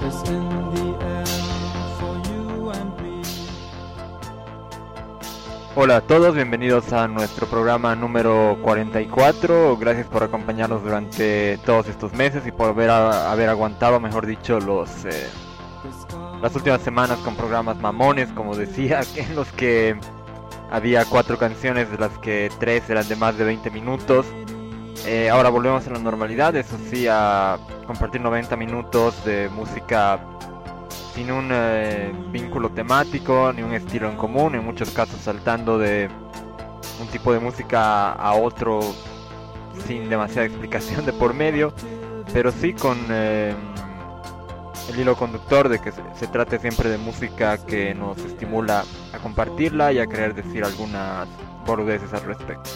is in the air for you and me. Hola a todos, bienvenidos a nuestro programa número 44. Gracias por acompañarnos durante todos estos meses y por haber aguantado, mejor dicho, las últimas semanas con programas mamones, como decía, en los que había 4 canciones, de las que 3 eran de más de 20 minutos. Ahora volvemos a la normalidad, eso sí, a compartir 90 minutos de música sin un vínculo temático, ni un estilo en común, en muchos casos saltando de un tipo de música a otro sin demasiada explicación de por medio, pero sí con el hilo conductor de que se trate siempre de música que nos estimula a compartirla y a querer decir algunas boludeces al respecto.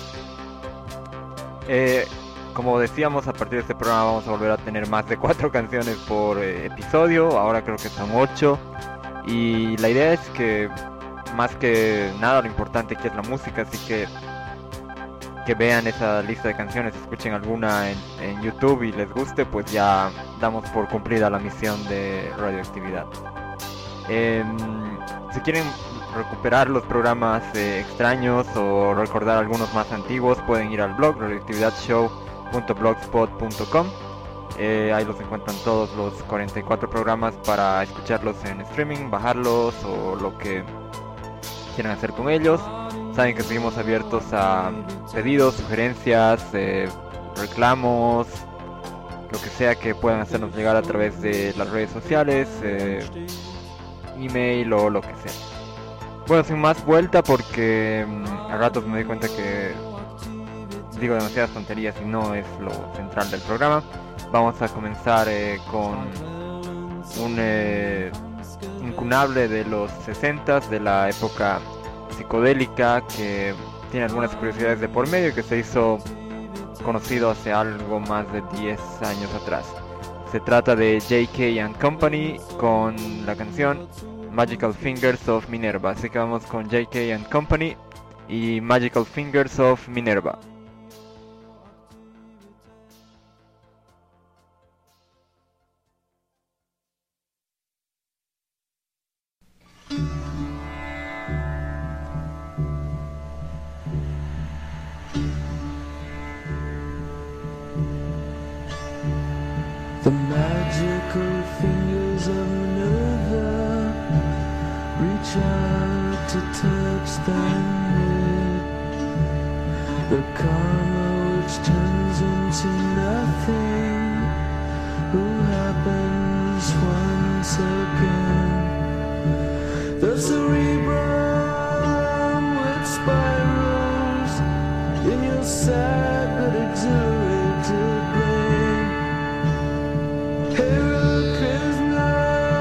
Como decíamos, a partir de este programa vamos a volver a tener más de 4 canciones por episodio. Ahora creo que son 8. Y la idea es que, más que nada, lo importante aquí es la música. Así que vean esa lista de canciones, escuchen alguna en YouTube y les guste, pues ya damos por cumplida la misión de Radioactividad. Si quieren recuperar los programas extraños o recordar algunos más antiguos, pueden ir al blog radioactividadshow.blogspot.com. Ahí los encuentran todos los 44 programas para escucharlos en streaming, bajarlos o lo que quieran hacer con ellos. Saben que seguimos abiertos a pedidos, sugerencias, reclamos, lo que sea que puedan hacernos llegar a través de las redes sociales, email o lo que sea. Bueno, sin más vuelta, porque a ratos me doy cuenta que digo demasiadas tonterías y no es lo central del programa. Vamos a comenzar con un incunable de los 60s, de la época psicodélica, que tiene algunas curiosidades de por medio, que se hizo conocido hace algo más de 10 años atrás. Se trata de J.K. and Company con la canción Magical Fingers of Minerva. Así que vamos con J.K. and Company y Magical Fingers of Minerva. The magical fingers of Minerva reach out to touch thy head. The karma which turns into nothing, who happens once again. The cerebrum with spirals in your sad but exhilarated brain. Krishna,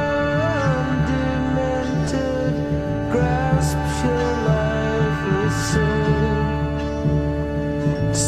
demented, grasps your lifeless soul.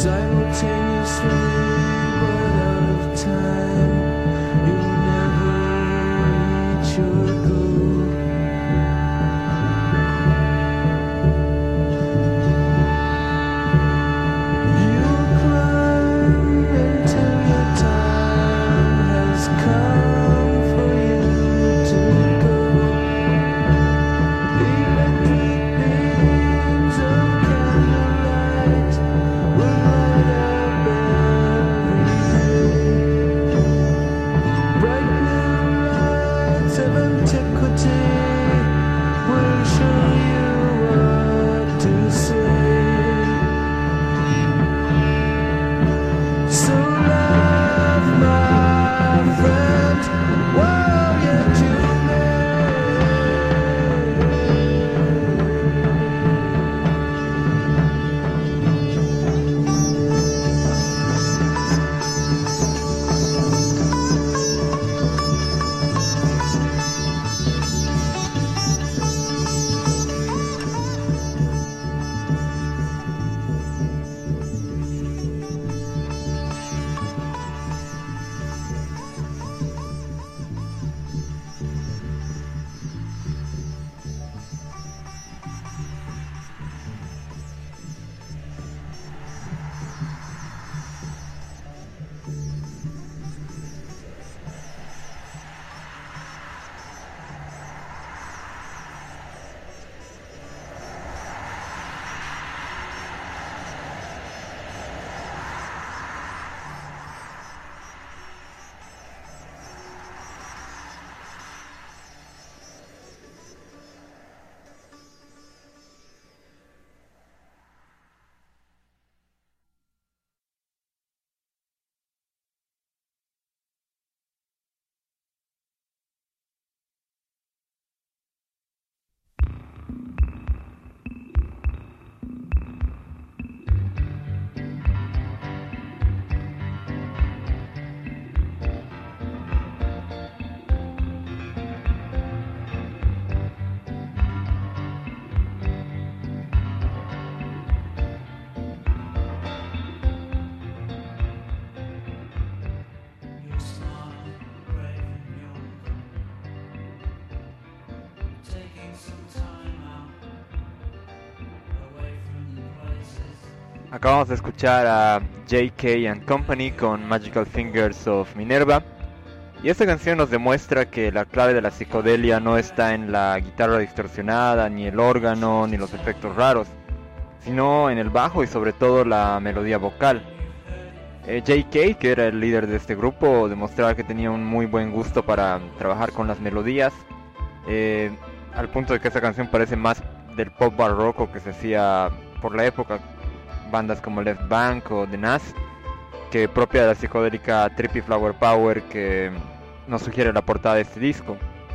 Acabamos de escuchar a J.K. and Company con Magical Fingers of Minerva. Y esta canción nos demuestra que la clave de la psicodelia no está en la guitarra distorsionada, ni el órgano, ni los efectos raros, sino en el bajo y sobre todo la melodía vocal. J.K., que era el líder de este grupo, demostraba que tenía un muy buen gusto para trabajar con las melodías, al punto de que esta canción parece más del pop barroco que se hacía por la época, bandas como Left Bank o The Nas, que propia de la psicodélica Trippy Flower Power que nos sugiere la portada de este disco.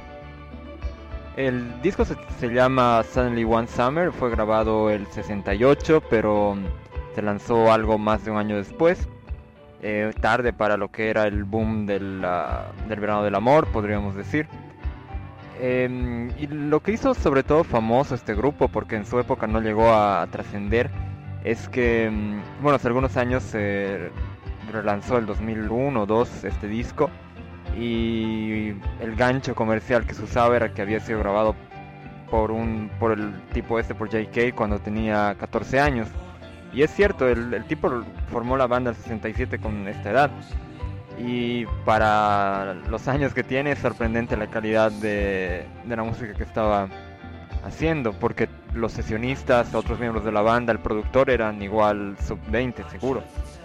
El disco se llama Suddenly One Summer, fue grabado el 68, pero se lanzó algo más de un año después, tarde para lo que era el boom del verano del amor, podríamos decir. Y lo que hizo sobre todo famoso este grupo, porque en su época no llegó a trascender, es que, bueno, hace algunos años se relanzó el 2001 o 2002 este disco, y el gancho comercial que se usaba era que había sido grabado por el tipo por J.K. cuando tenía 14 años. Y es cierto, el tipo formó la banda en 67 con esta edad. Y para los años que tiene es sorprendente la calidad de la música que estaba haciendo, porque los sesionistas, otros miembros de la banda, el productor eran igual sub 20 seguro.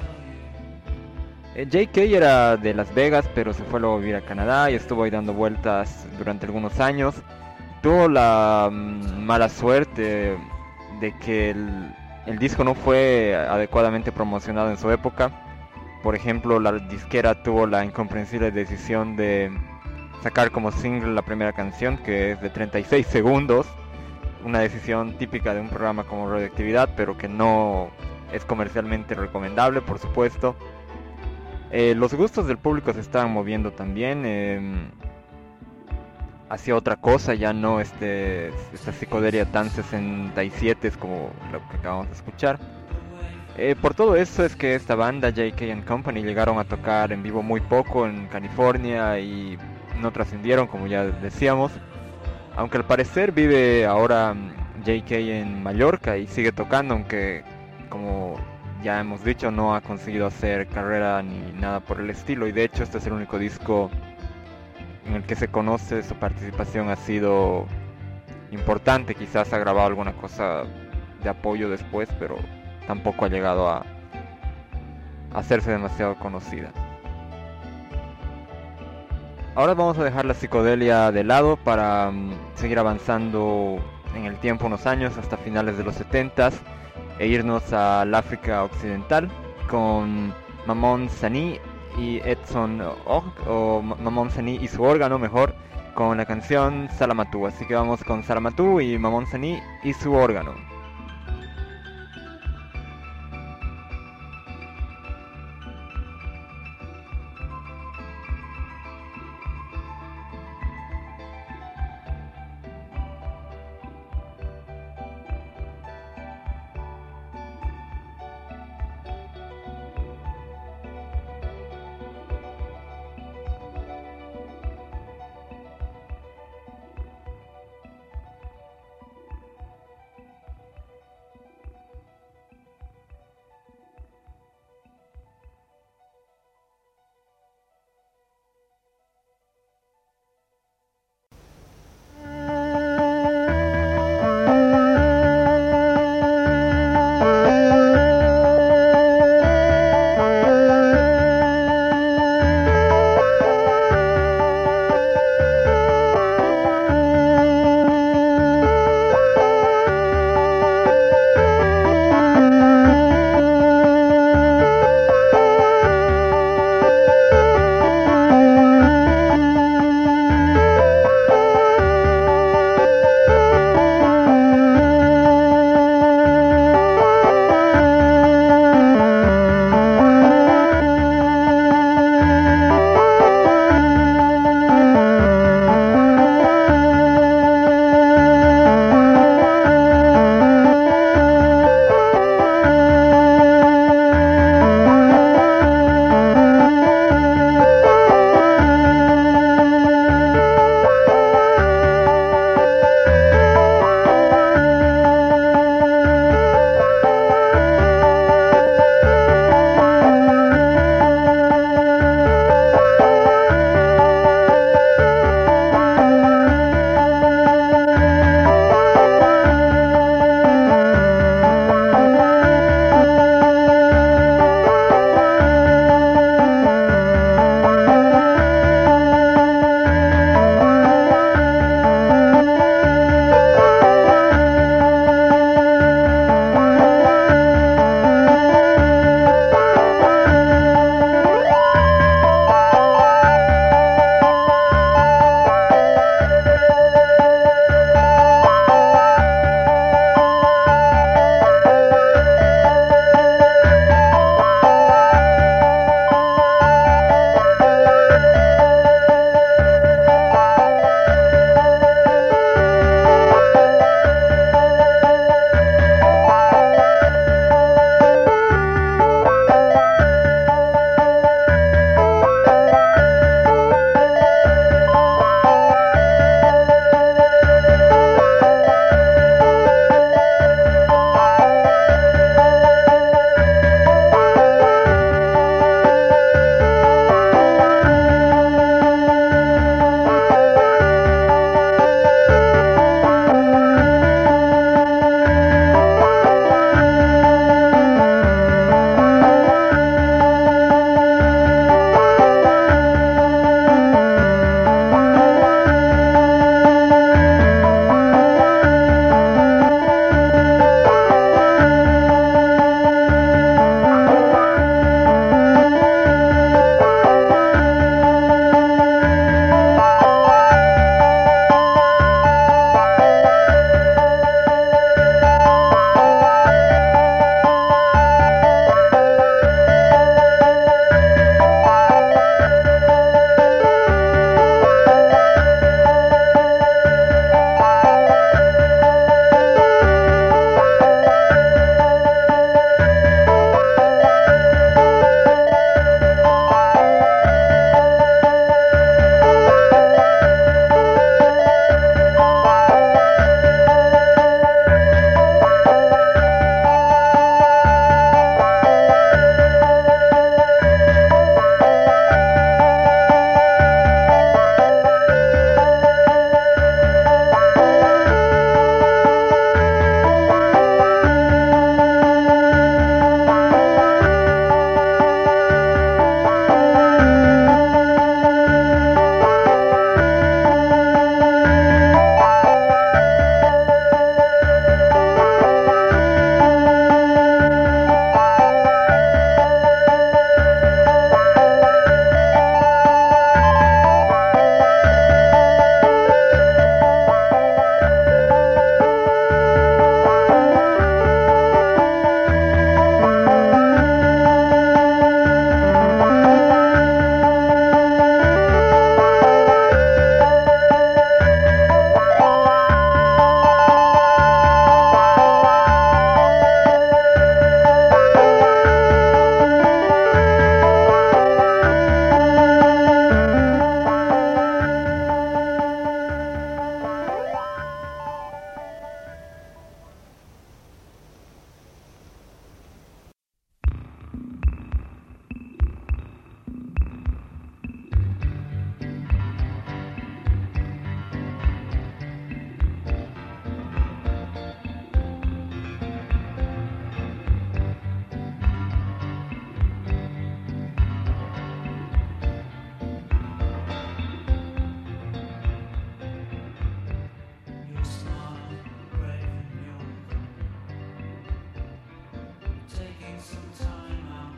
J.K. era de Las Vegas, pero se fue luego a vivir a Canadá y estuvo ahí dando vueltas durante algunos años. Tuvo la mala suerte de que el disco no fue adecuadamente promocionado en su época. Por ejemplo, la disquera tuvo la incomprensible decisión de sacar como single la primera canción, que es de 36 segundos. Una decisión típica de un programa como Radioactividad, pero que no es comercialmente recomendable, por supuesto. Los gustos del público se estaban moviendo también hacia otra cosa, ya no esta psicodelia tan 67 como lo que acabamos de escuchar. Por todo eso es que esta banda J.K. and Company llegaron a tocar en vivo muy poco en California y no trascendieron, como ya decíamos. Aunque al parecer vive ahora J.K. en Mallorca y sigue tocando, aunque como ya hemos dicho no ha conseguido hacer carrera ni nada por el estilo. Y de hecho este es el único disco en el que se conoce su participación ha sido importante. Quizás ha grabado alguna cosa de apoyo después, pero tampoco ha llegado a hacerse demasiado conocida. Ahora vamos a dejar la psicodelia de lado para seguir avanzando en el tiempo unos años hasta finales de los 70s e irnos al África Occidental con Maman Sani y Edson Og, o Maman Sani y su órgano mejor, con la canción Salamatu. Así que vamos con Salamatu y Maman Sani y su órgano.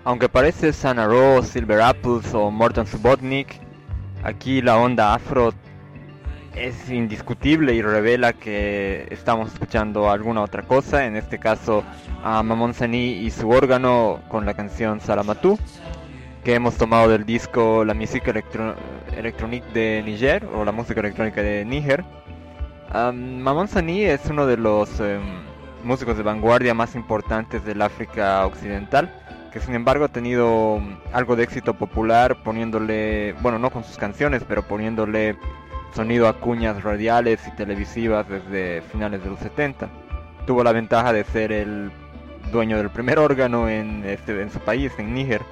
Aunque parece Sana Rose, Silver Apples o Morton Subotnick, aquí la onda afro es indiscutible y revela que estamos escuchando alguna otra cosa, en este caso a Mamon Sani y su órgano con la canción Salamatu, que hemos tomado del disco La música electrónica de Niger, o la música electrónica de Níger. Mamon Sani es uno de los músicos de vanguardia más importantes del África Occidental, que sin embargo ha tenido algo de éxito popular poniéndole, bueno, no con sus canciones, pero poniéndole sonido a cuñas radiales y televisivas desde finales de los 70. Tuvo la ventaja de ser el dueño del primer órgano en su país, en Níger.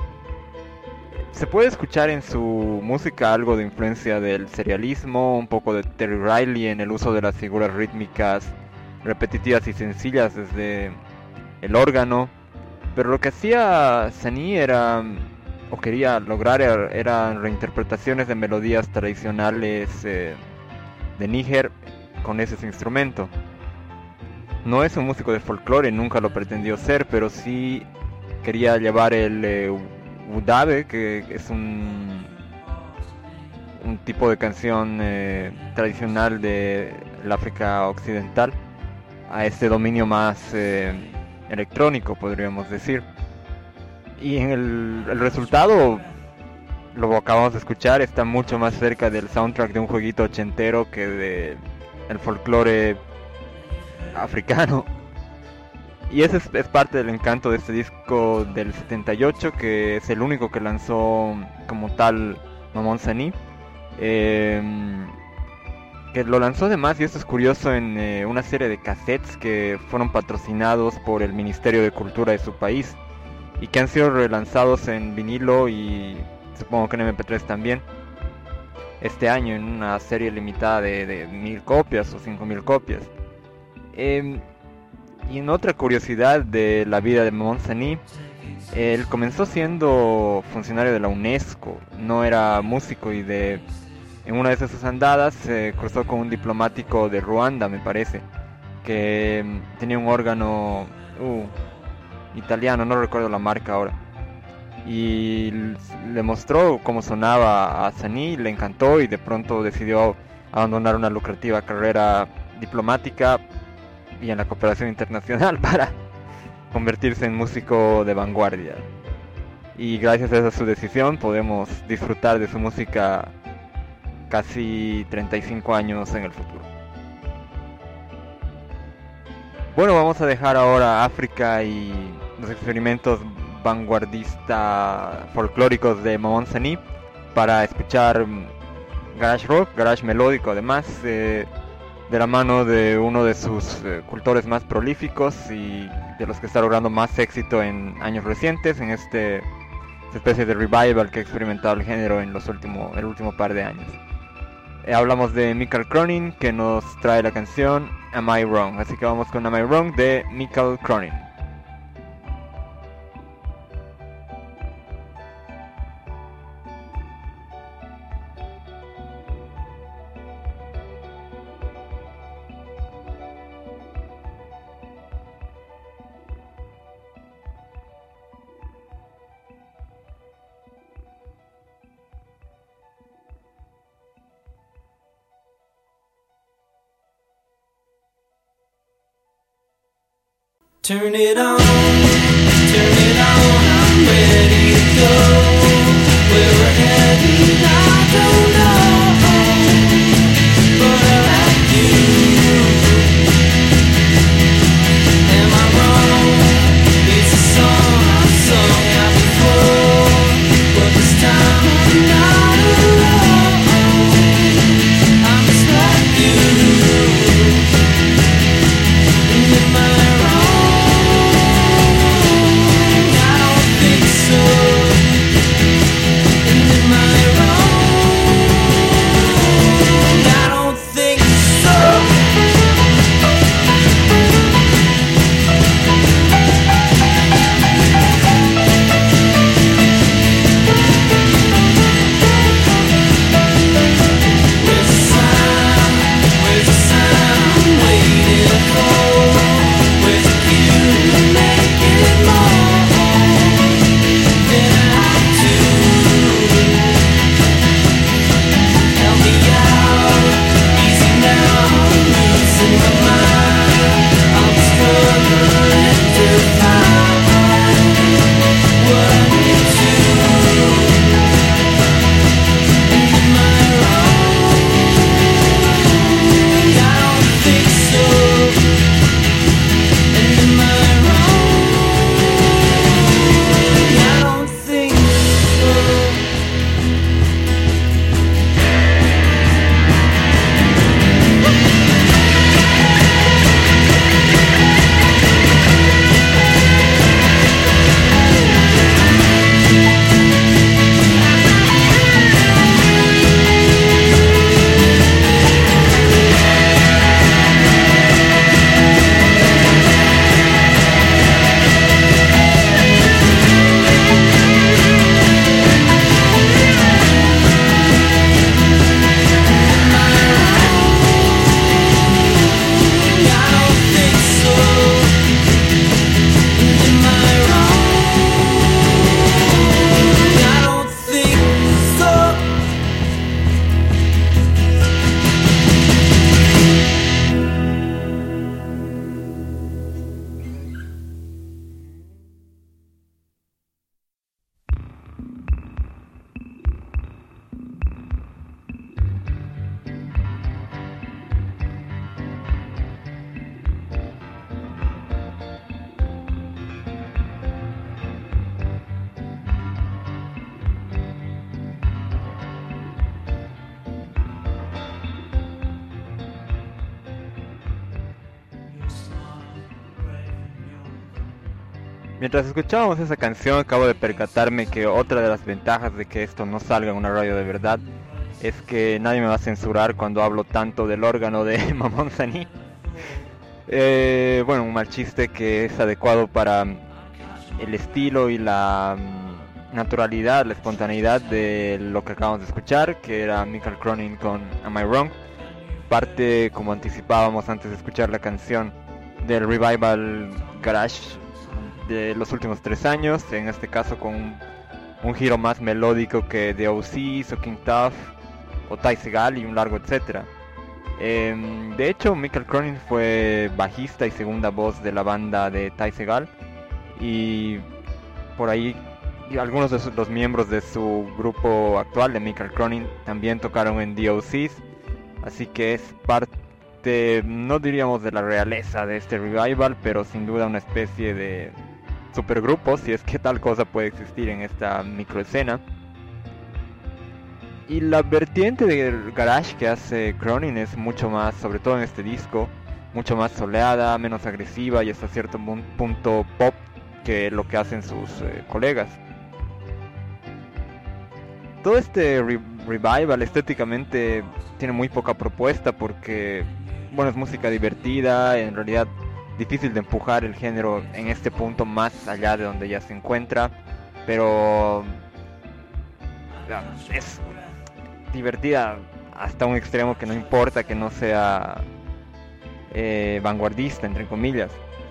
Se puede escuchar en su música algo de influencia del serialismo, un poco de Terry Riley en el uso de las figuras rítmicas repetitivas y sencillas desde el órgano. Pero lo que hacía Sani quería lograr eran reinterpretaciones de melodías tradicionales de Níger con ese instrumento. No es un músico de folclore, nunca lo pretendió ser, pero sí quería llevar el Udabe, que es un tipo de canción tradicional del África Occidental, a este dominio más electrónico, podríamos decir. Y en el resultado, lo acabamos de escuchar, está mucho más cerca del soundtrack de un jueguito ochentero que de el folclore africano. Y ese es parte del encanto de este disco del 78, que es el único que lanzó como tal Mamon Sani. Que lo lanzó además, y esto es curioso, en una serie de cassettes que fueron patrocinados por el Ministerio de Cultura de su país y que han sido relanzados en vinilo y supongo que en MP3 también este año en una serie limitada de 1000 copias o 5000 copias. Y en otra curiosidad de la vida de Mamon Sani, él comenzó siendo funcionario de la UNESCO, no era músico, y en una de sus andadas se cruzó con un diplomático de Ruanda, me parece, que tenía un órgano italiano, no recuerdo la marca ahora, y le mostró cómo sonaba a Sani, le encantó y de pronto decidió abandonar una lucrativa carrera diplomática y en la cooperación internacional para convertirse en músico de vanguardia. Y gracias a su decisión podemos disfrutar de su música casi 35 años en el futuro. Bueno, vamos a dejar ahora África y los experimentos vanguardistas folclóricos de Mamon Sani para escuchar garage rock, garage melódico, además de la mano de uno de sus cultores más prolíficos y de los que está logrando más éxito en años recientes, en esta especie de revival que ha experimentado el género en el último par de años. Hablamos de Michael Cronin, que nos trae la canción Am I Wrong, así que vamos con Am I Wrong de Michael Cronin. Turn it on, I'm ready to go. Where we're heading, I don't know, but I like you. Am I wrong? It's a song I've sung out before, but this time I'm not alone. I'm just like you. And am I wrong? So, and am I right? Mientras escuchábamos esa canción, acabo de percatarme que otra de las ventajas de que esto no salga en una radio de verdad es que nadie me va a censurar cuando hablo tanto del órgano de Mamón Saní. Bueno, un mal chiste que es adecuado para el estilo y la naturalidad, la espontaneidad de lo que acabamos de escuchar, que era Michael Cronin con Am I Wrong. Parte, como anticipábamos antes de escuchar la canción, del revival garage de los últimos 3 años, en este caso con un giro más melódico que The O.C., So King Tough o Ty Segall y un largo etcétera. De hecho, Michael Cronin fue bajista y segunda voz de la banda de Ty Segall, y por ahí algunos de los miembros de su grupo actual de Michael Cronin también tocaron en The O.C.s, así que es parte, no diríamos de la realeza de este revival, pero sin duda una especie de supergrupo, si es que tal cosa puede existir en esta microescena. Y la vertiente del garage que hace Cronin es mucho más, sobre todo en este disco, mucho más soleada, menos agresiva y hasta cierto punto pop que lo que hacen sus colegas. Todo este revival estéticamente tiene muy poca propuesta porque, bueno, es música divertida, en realidad difícil de empujar el género en este punto más allá de donde ya se encuentra, pero es divertida hasta un extremo que no importa que no sea vanguardista, entre comillas.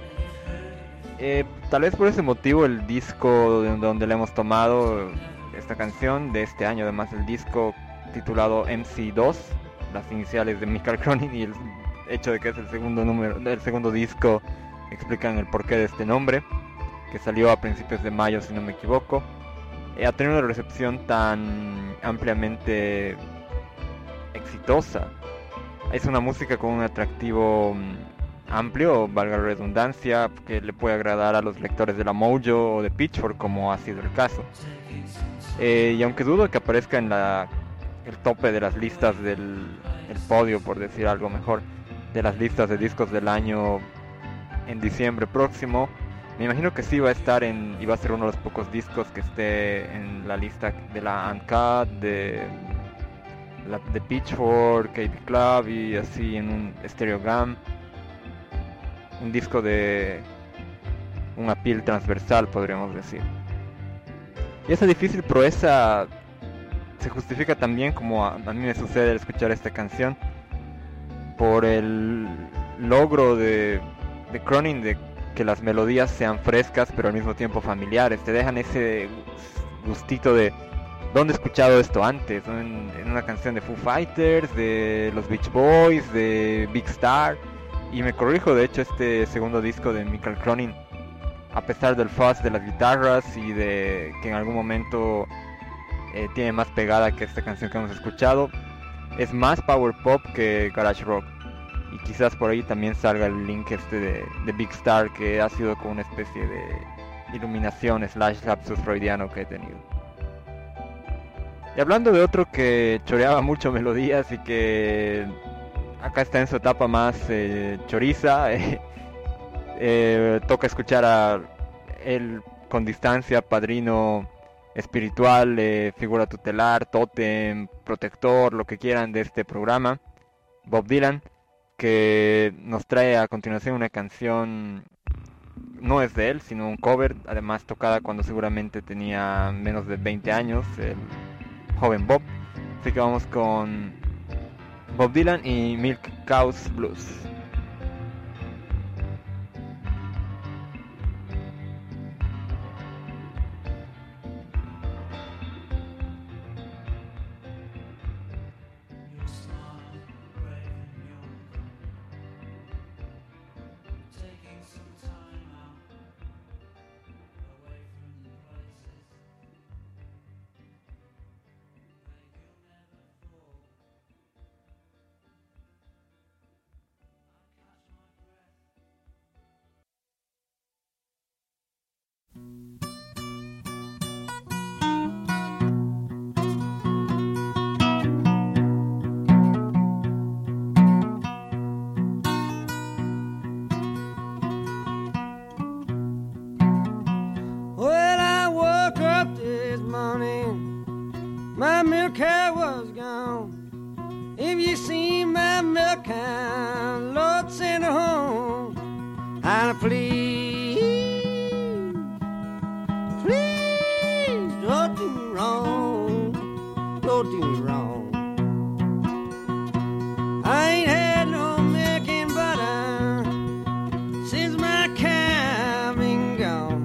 Tal vez por ese motivo el disco de donde le hemos tomado esta canción de este año, además el disco titulado MC2, las iniciales de Michael Cronin, y el hecho de que es el segundo disco, explican el porqué de este nombre, que salió a principios de mayo si no me equivoco. Ha tenido una recepción tan ampliamente exitosa. Es una música con un atractivo amplio, valga la redundancia, que le puede agradar a los lectores de la Mojo o de Pitchfork, como ha sido el caso. Y aunque dudo que aparezca en el tope de las listas el podio, por decir algo mejor, de las listas de discos del año en diciembre próximo, me imagino que sí va a estar y va a ser uno de los pocos discos que esté en la lista de la Uncut, de Pitchfork, KB Club y así en un Stereogam. Un disco de un appeal transversal, podríamos decir. Y esa difícil proeza se justifica también, como a mí me sucede al escuchar esta canción, por el logro de Cronin de que las melodías sean frescas pero al mismo tiempo familiares. Te dejan ese gustito de ¿dónde he escuchado esto antes? ¿No? En una canción de Foo Fighters, de los Beach Boys, de Big Star. Y me corrijo, de hecho este segundo disco de Michael Cronin, a pesar del fuzz de las guitarras y de que en algún momento tiene más pegada que esta canción que hemos escuchado, es más power pop que garage rock. Y quizás por ahí también salga el link de Big Star, que ha sido como una especie de iluminación / lapsus freudiano que he tenido. Y hablando de otro que choreaba mucho melodías y que acá está en su etapa más choriza, toca escuchar a él con distancia, padrino espiritual, figura tutelar, tótem, protector, lo que quieran de este programa, Bob Dylan, que nos trae a continuación una canción, no es de él, sino un cover, además tocada cuando seguramente tenía menos de 20 años, el joven Bob. Así que vamos con Bob Dylan y Milk Cows Blues. love's gone. If you see my milk can, Lord, send her home. And please, please, don't do me wrong. Don't do me wrong. I ain't had no milk and butter since my cow been gone.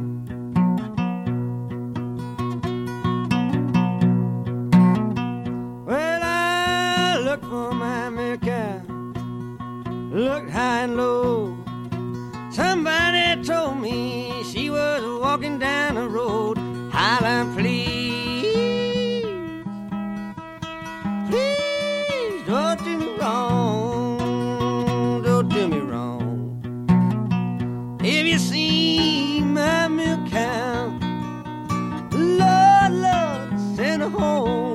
Well, I look for my milk cow, looked high and low. Somebody told me she was walking down the road, hollering, please, please, don't do me wrong, don't do me wrong. If you see my milk cow, Lord, Lord, send her home.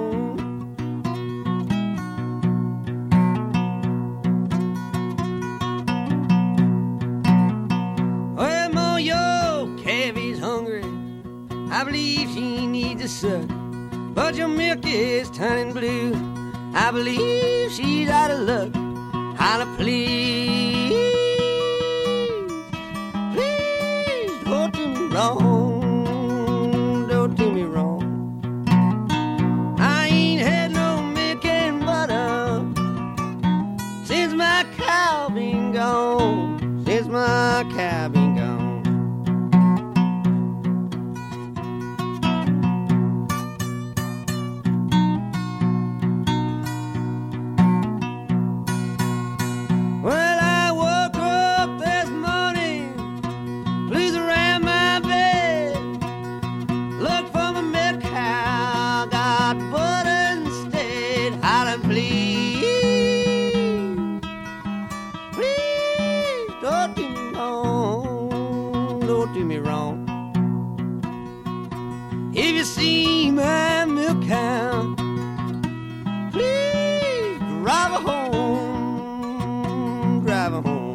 Well, Mo, your calfie's hungry. I believe she needs a suck, but your milk is turning blue. I believe she's out of luck. Holla, please, please, don't do me wrong, don't do me wrong. I ain't had no milk and butter since my cow been gone, since my cow been gone. Well, I woke up this morning, blues around my bed. Look for my milk cow, got butter instead. Hollering, please, please, don't do me wrong, don't do me wrong. If you see my milk cow, please drive her home, drive her home.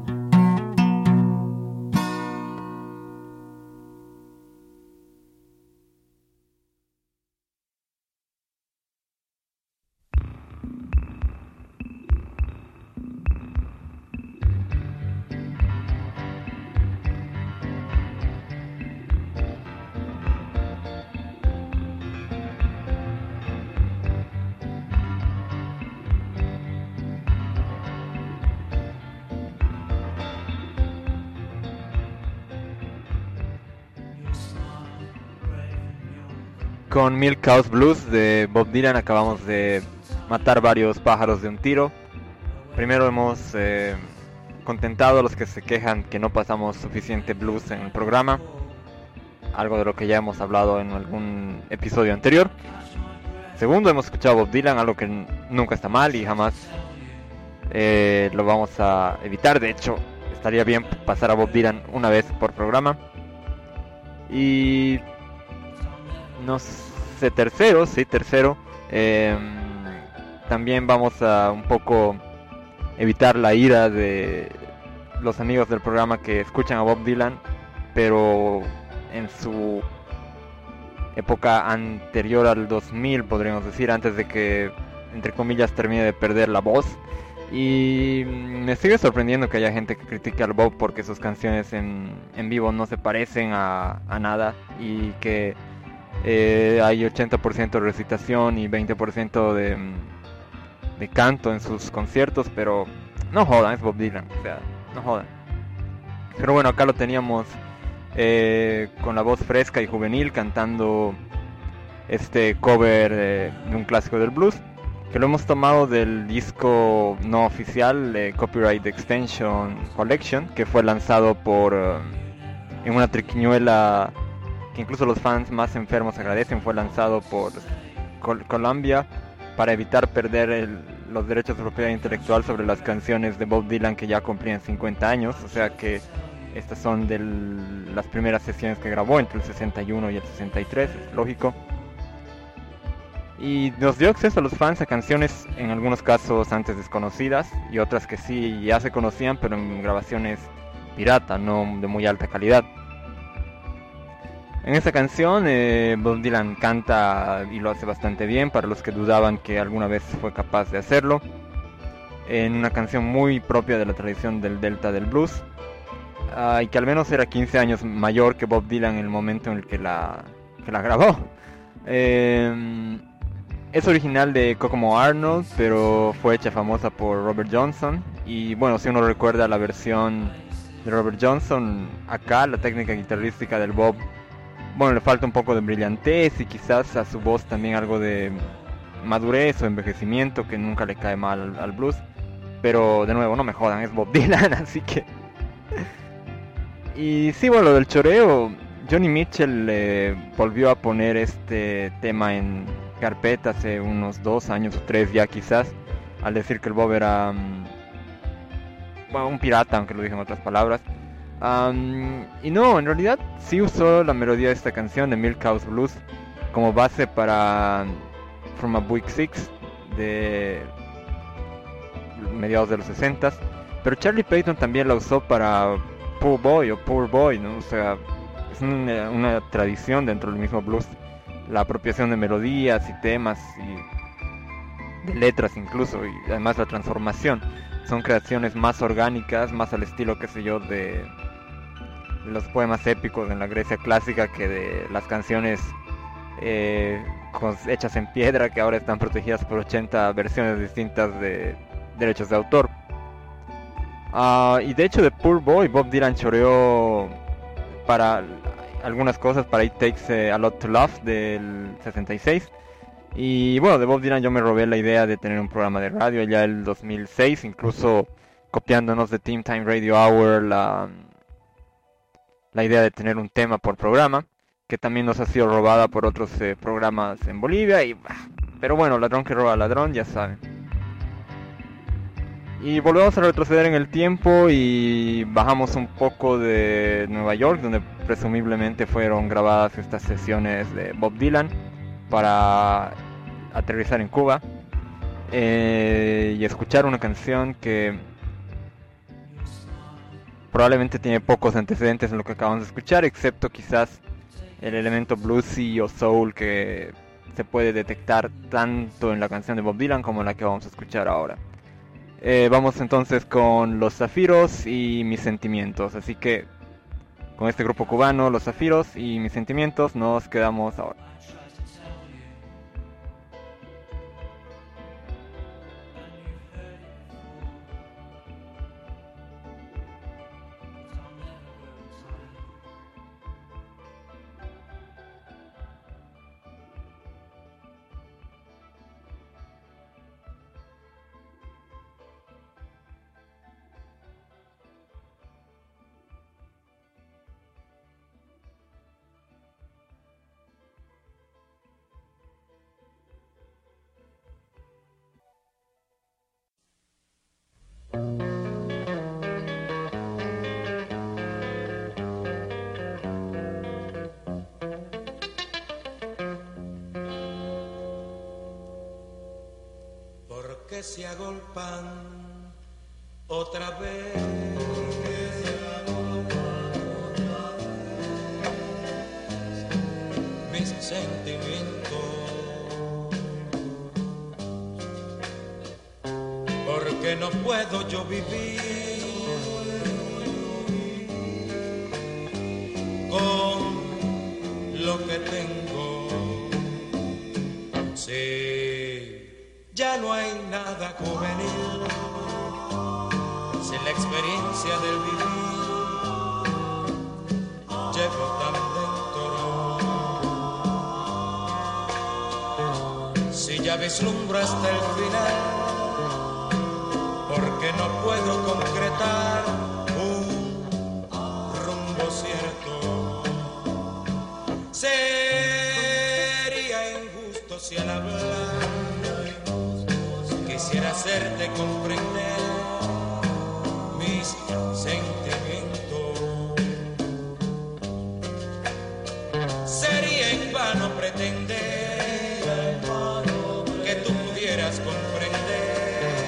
Con Milk Cows Blues de Bob Dylan acabamos de matar varios pájaros de un tiro. Primero hemos contentado a los que se quejan que no pasamos suficiente blues en el programa, algo de lo que ya hemos hablado en algún episodio anterior. Segundo, hemos escuchado a Bob Dylan, algo que nunca está mal y jamás lo vamos a evitar. De hecho, estaría bien pasar a Bob Dylan una vez por programa. Y no sé, tercero, también vamos a un poco evitar la ira de los amigos del programa que escuchan a Bob Dylan, pero en su época anterior al 2000, podríamos decir, antes de que, entre comillas, termine de perder la voz. Y me sigue sorprendiendo que haya gente que critique al Bob porque sus canciones en vivo no se parecen a nada, y que hay 80% de recitación y 20% de canto en sus conciertos, pero no jodan, es Bob Dylan, o sea, no jodan. Pero bueno, acá lo teníamos con la voz fresca y juvenil cantando este cover de un clásico del blues, que lo hemos tomado del disco no oficial, Copyright Extension Collection, que fue lanzado en una triquiñuela que incluso los fans más enfermos agradecen. Fue lanzado por Columbia para evitar perder los derechos de propiedad intelectual sobre las canciones de Bob Dylan que ya cumplían 50 años, o sea que estas son de las primeras sesiones que grabó entre el 61 y el 63, es lógico. Y nos dio acceso a los fans a canciones, en algunos casos antes desconocidas, y otras que sí ya se conocían, pero en grabaciones pirata, no de muy alta calidad. En esta canción Bob Dylan canta y lo hace bastante bien para los que dudaban que alguna vez fue capaz de hacerlo. En una canción muy propia de la tradición del Delta del blues, y que al menos era 15 años mayor que Bob Dylan en el momento en el que la grabó. Es original de Kokomo Arnold, pero fue hecha famosa por Robert Johnson. Y bueno, si uno recuerda la versión de Robert Johnson, acá la técnica guitarrística del Bob, bueno, le falta un poco de brillantez y quizás a su voz también algo de madurez o envejecimiento que nunca le cae mal al blues. Pero de nuevo, no me jodan, es Bob Dylan, así que... Y sí, bueno, lo del choreo, Johnny Mitchell volvió a poner este tema en carpeta hace unos 2 años o 3 ya quizás, al decir que el Bob era bueno, un pirata, aunque lo dije en otras palabras. Y no, en realidad sí usó la melodía de esta canción de Milhouse Blues como base para From a Buick Six de mediados de los 60s, pero Charlie Payton también la usó para Poor Boy o Poor Boy, ¿no? O sea, es una tradición dentro del mismo blues, la apropiación de melodías y temas y de letras incluso, y además la transformación. Son creaciones más orgánicas, más al estilo, qué sé yo, de los poemas épicos en la Grecia clásica que de las canciones hechas en piedra que ahora están protegidas por 80 versiones distintas de derechos de autor. Y de hecho de Poor Boy, Bob Dylan choreó para algunas cosas, para It Takes a Lot to Love del 66. Y bueno, de Bob Dylan yo me robé la idea de tener un programa de radio ya el 2006, incluso copiándonos de Team Time Radio Hour la idea de tener un tema por programa, que también nos ha sido robada por otros programas en Bolivia. Pero bueno, ladrón que roba ladrón, ya saben. Y volvemos a retroceder en el tiempo y bajamos un poco de Nueva York, donde presumiblemente fueron grabadas estas sesiones de Bob Dylan para aterrizar en Cuba y escuchar una canción que probablemente tiene pocos antecedentes en lo que acabamos de escuchar, excepto quizás el elemento bluesy o soul que se puede detectar tanto en la canción de Bob Dylan como en la que vamos a escuchar ahora. Vamos entonces con Los Zafiros y Mis Sentimientos, así que con este grupo cubano, Los Zafiros y Mis Sentimientos, nos quedamos ahora. Que se agolpan otra vez, mis sentimientos, porque no puedo yo vivir con lo que tengo. Sí, ya no hay nada juvenil, sin la experiencia del vivir, llevo tan dentro. Si ya vislumbro hasta el final, porque no puedo concretar un rumbo cierto. Sería injusto si al hablar quisiera hacerte comprender mis sentimientos. Sería en vano pretender que tú pudieras comprender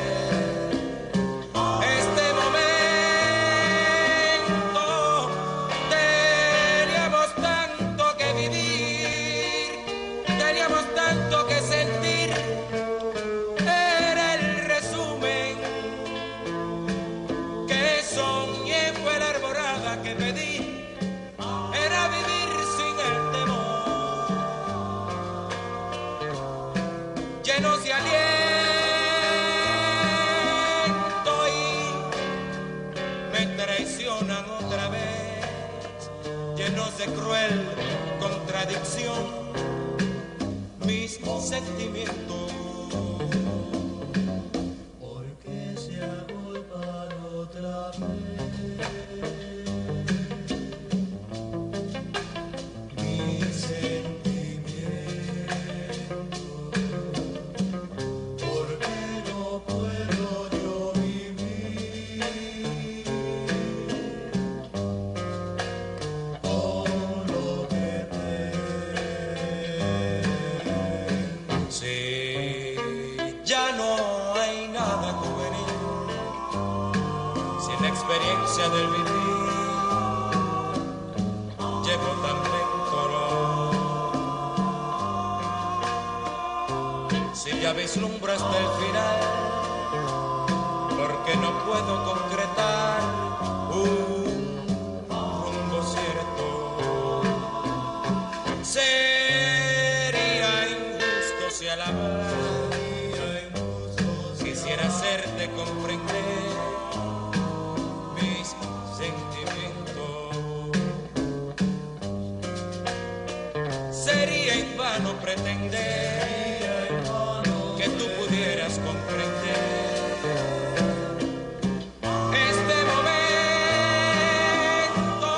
este momento. Teníamos tanto que cruel contradicción mis sentimientos. Porque se agolpan otra vez mis sentimientos. Porque no puedo yo vivir con lo que tengo. Si ya no hay nada juvenil, sin la experiencia del vivir llevo tan lento, ¿no? Si ya vislumbro hasta el final, porque no puedo concretar un rumbo cierto. Sería injusto si a la vez quisiera hacerte comprender mis sentimientos. Sería en vano pretender que tú pudieras comprender este momento.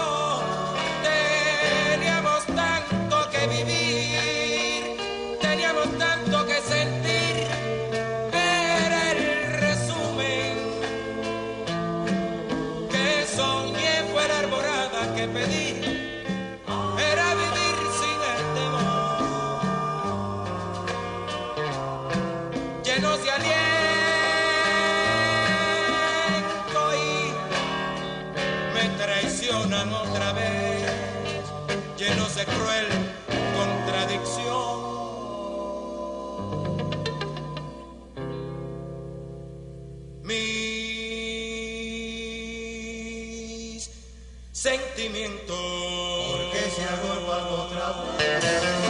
Teníamos tanto que vivir, teníamos tanto que sentir. Era el resumen que soñé, fue la arborada que pedí. Era vivir sin el temor, llenos de aliento, y me traicionan otra vez, llenos de cruel contradicción. Mis sentimientos. Porque se agolpan otra vez.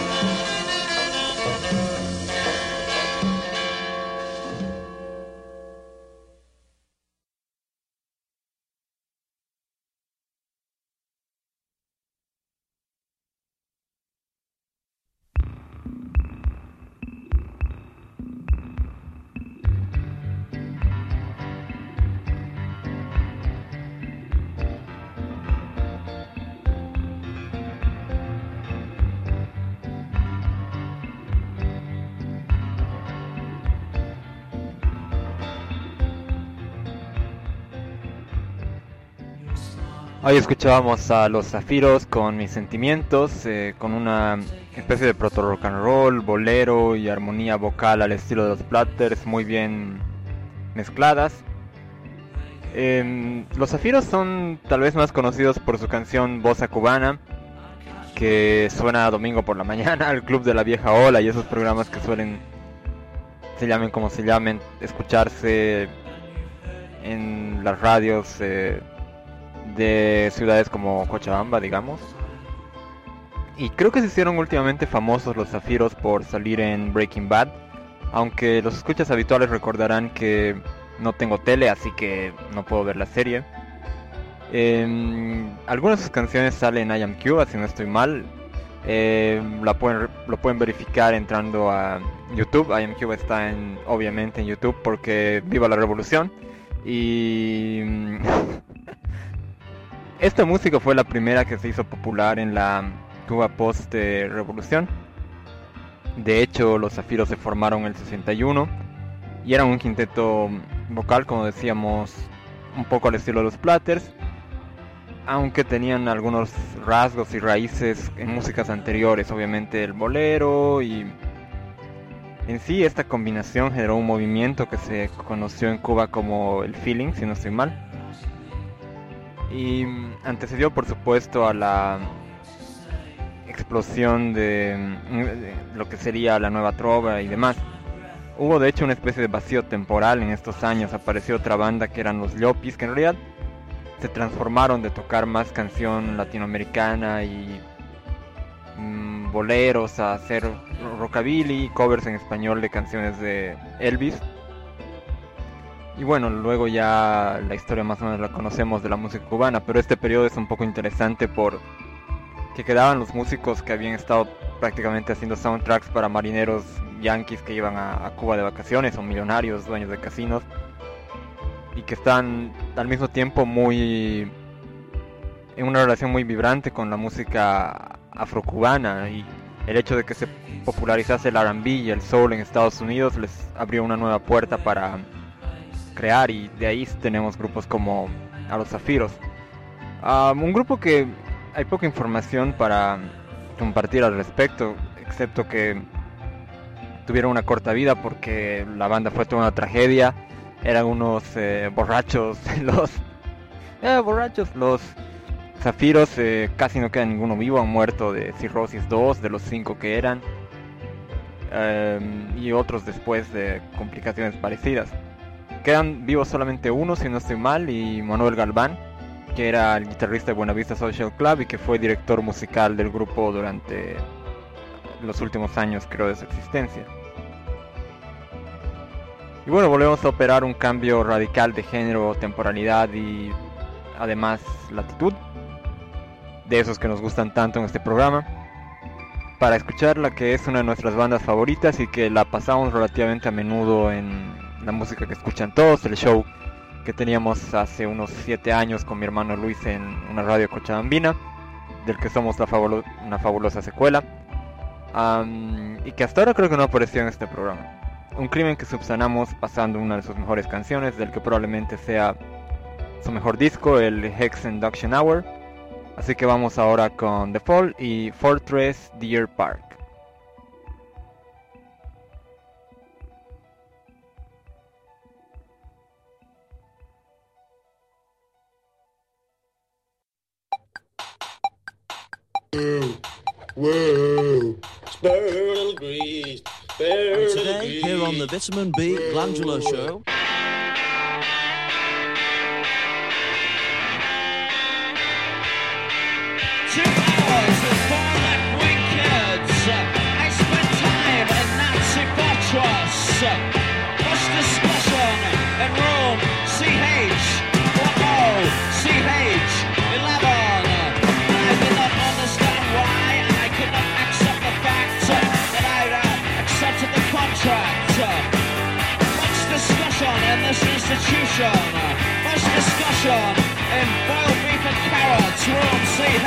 Hoy escuchábamos a Los Zafiros con Mis Sentimientos, con una especie de proto rock and roll, bolero y armonía vocal al estilo de los Platters, muy bien mezcladas. Los Zafiros son tal vez más conocidos por su canción Bossa Cubana, que suena domingo por la mañana al Club de la Vieja Ola y esos programas que suelen, se llamen como se llamen, escucharse en las radios de ciudades como Cochabamba, digamos. Y creo que se hicieron últimamente famosos los Zafiros por salir en Breaking Bad, aunque los escuchas habituales recordarán que no tengo tele, así que no puedo ver la serie. Algunas de sus canciones salen en I Am Cuba, si no estoy mal. Lo pueden verificar entrando a YouTube. I Am Cuba está obviamente en YouTube porque viva la revolución. Y esta música fue la primera que se hizo popular en la Cuba post-revolución. De hecho, los Zafiros se formaron en el 61 y eran un quinteto vocal, como decíamos, un poco al estilo de los Platters, aunque tenían algunos rasgos y raíces en músicas anteriores, obviamente el bolero, y en sí esta combinación generó un movimiento que se conoció en Cuba como el feeling, si no estoy mal, y antecedió por supuesto a la explosión de lo que sería la nueva trova y demás. Hubo de hecho una especie de vacío temporal en estos años. Apareció otra banda que eran los Llopis, que en realidad se transformaron de tocar más canción latinoamericana y boleros a hacer rockabilly, covers en español de canciones de Elvis. Y bueno, luego ya la historia más o menos la conocemos de la música cubana, pero este periodo es un poco interesante por que quedaban los músicos que habían estado prácticamente haciendo soundtracks para marineros yanquis que iban a Cuba de vacaciones, o millonarios, dueños de casinos, y que están al mismo tiempo muy en una relación muy vibrante con la música afrocubana, y el hecho de que se popularizase el R&B y el soul en Estados Unidos les abrió una nueva puerta para crear, y de ahí tenemos grupos como A Los Zafiros, un grupo que hay poca información para compartir al respecto, excepto que tuvieron una corta vida porque la banda fue toda una tragedia. Eran unos borrachos, los Zafiros, casi no queda ninguno vivo, han muerto de cirrosis 2 de los 5 que eran, y otros después de complicaciones parecidas. Quedan vivos solamente uno, si no estoy mal, y Manuel Galván, que era el guitarrista de Buenavista Social Club y que fue director musical del grupo durante los últimos años, creo, de su existencia. Y bueno, volvemos a operar un cambio radical de género, temporalidad y además latitud, de esos que nos gustan tanto en este programa, para escuchar la que es una de nuestras bandas favoritas y que la pasamos relativamente a menudo en la música que escuchan todos, el show que teníamos hace unos 7 años con mi hermano Luis en una radio cochabambina, del que somos una fabulosa secuela, y que hasta ahora creo que no apareció en este programa. Un crimen que subsanamos pasando una de sus mejores canciones, del que probablemente sea su mejor disco, el Hex Induction Hour. Así que vamos ahora con The Fall y Fortress Deer Park. Whoa, spare a little grease, spare a And little today, grease. here on the Vitamin B Glandular Show, Much discussion in room CH10CH11. I did not understand why, and I could not accept the fact that I'd accepted the contract. Much discussion in this institution. Much discussion in boiled beef and carrots. Room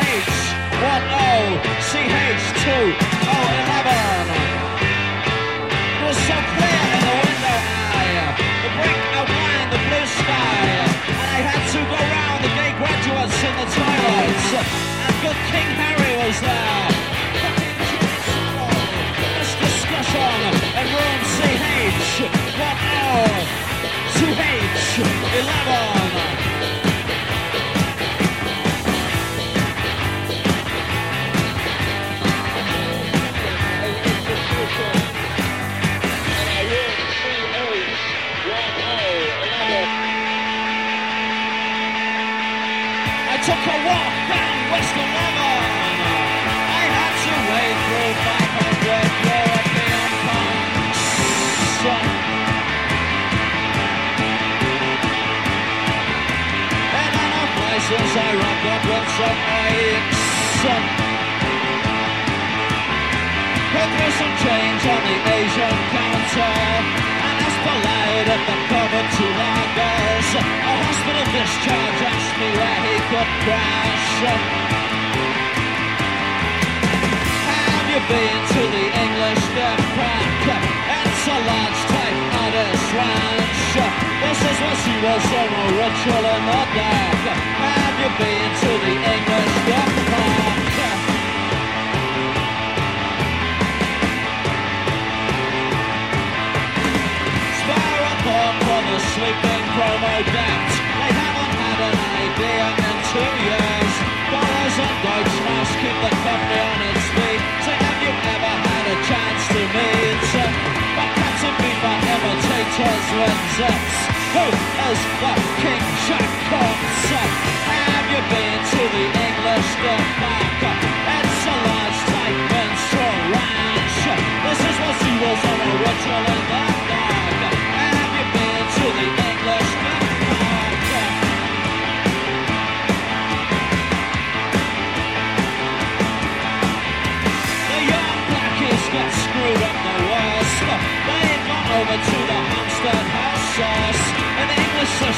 CH10CH2011. It was so clear in the window eye, the brick outlined the blue sky, and I had to go round the gay graduates in the toilets, and good King Harry was there. This discussion in room CH10-2H11. Took a walk down West 11. I had to wade through 500 European punks. And on a places I rubbed up with some aches. Put through some change on the Asian counter, and Esplanade at the cover to lagers. A hospital discharge asked me where he could crash. Have you been to the English Death Park? It's a large type artist ranch. This is what she was on a ritual in the dark. Have you been to the English Death Park? For the sleeping promo debt, they haven't had an idea in 2 years. Dollars and Deutschmarks keep the company on its feet. So have you ever had a chance to meet the Captain Beaver imitators with zips? Who is the King Jack concept? Have you been to the English Death Park? It's a large type minstrel ranch. This is what she was on a ritual in the dark. To the English Death Park.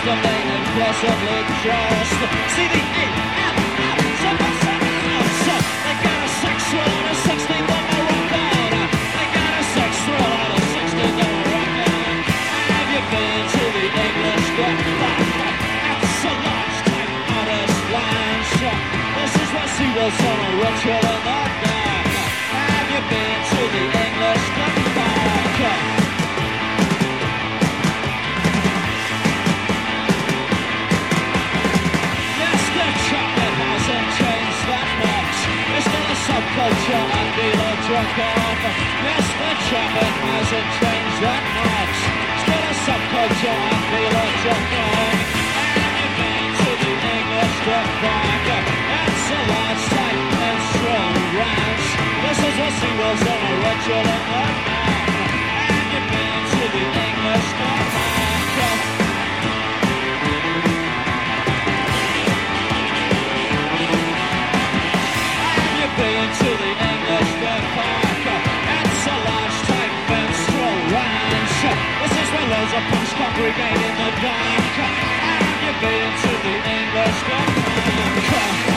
estimated pleasantly just see the A-L-L, so what's that else? They got a sex thrill on a 16 on the record. They got a sex thrill on a 16 on the record. Have you been to the English Doctor? That's a large type honest lunch. This is what she was on a ritual in the dark. Have you been to the English Doctor? Subculture and dealer jerk off. Yes, the chocolate hasn't changed that much. Still a subculture and dealer jerk off. And you've been to the English Duck Park. That's a large type menstrual ranch. This is what she was on a ritual in the dark. And you've been to the English Duck Park. Been to the English Duck Park. That's a large type menstrual ranch. This is where loads of punks congregate in the dark. Have you been to the English Duck Park?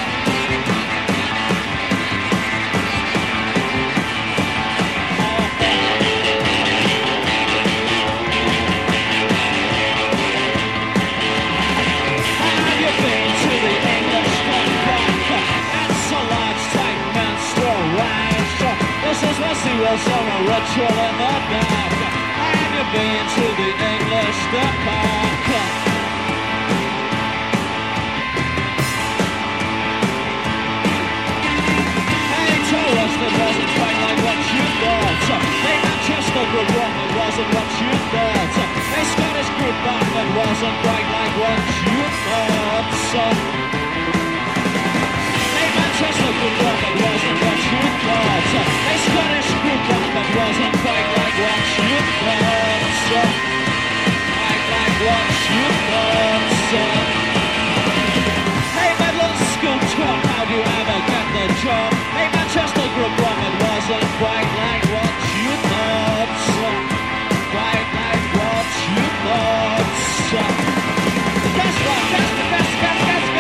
She was on a ritual in the dark. Have you been to the English Duck Park? They told us that wasn't quite like what you thought. They Manchester group wrong, it wasn't what you thought. They Scottish group back, that wasn't quite like what you thought. Manchester group rock, it wasn't what you thought. A Scottish group rock, that wasn't quite like what you thought. Quite like what you thought. Hey, Midland School Talk, how do you ever get the job? Hey, Manchester group rock, it wasn't quite like what you thought. Quite like what you thought. Guess what? Guess the best, guess.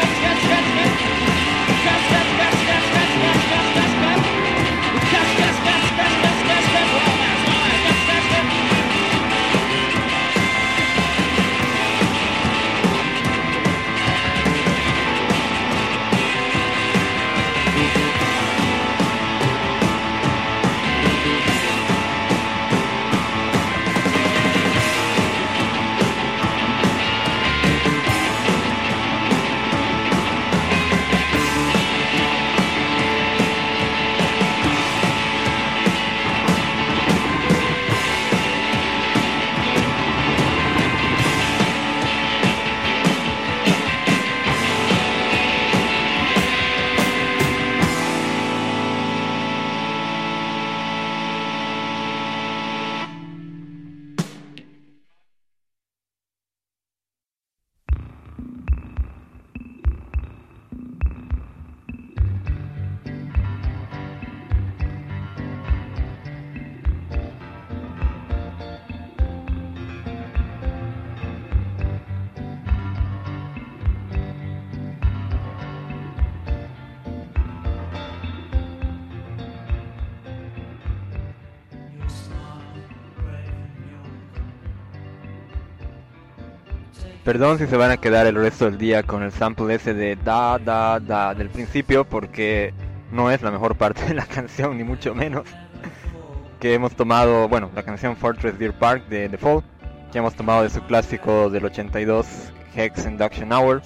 Perdón si se van a quedar el resto del día con el sample ese de da da da del principio, porque no es la mejor parte de la canción, ni mucho menos. Que hemos tomado, bueno, la canción Fortress Deer Park de The Fall, que hemos tomado de su clásico del 82, Hex Induction Hour.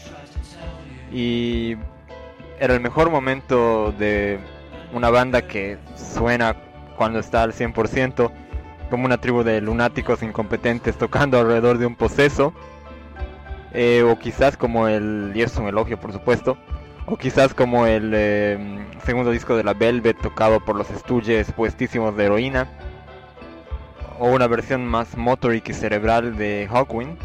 Y era el mejor momento de una banda que suena cuando está al 100%, como una tribu de lunáticos incompetentes tocando alrededor de un poseso. O quizás como el, y es un elogio por supuesto, o quizás como el segundo disco de la Velvet tocado por los Stooges puestísimos de heroína, o una versión más motoric y cerebral de Hawkwind.